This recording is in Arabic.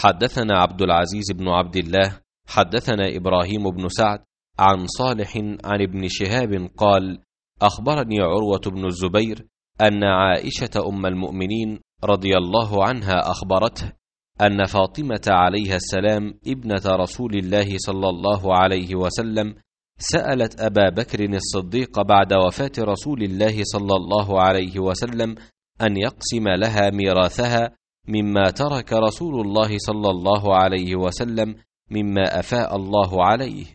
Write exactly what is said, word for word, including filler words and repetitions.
حدثنا عبد العزيز بن عبد الله حدثنا إبراهيم بن سعد عن صالح عن ابن شهاب قال: أخبرني عروة بن الزبير أن عائشة أم المؤمنين رضي الله عنها أخبرته أن فاطمة عليها السلام ابنة رسول الله صلى الله عليه وسلم سألت أبا بكر الصديق بعد وفاة رسول الله صلى الله عليه وسلم أن يقسم لها ميراثها مما ترك رسول الله صلى الله عليه وسلم مما أفاء الله عليه،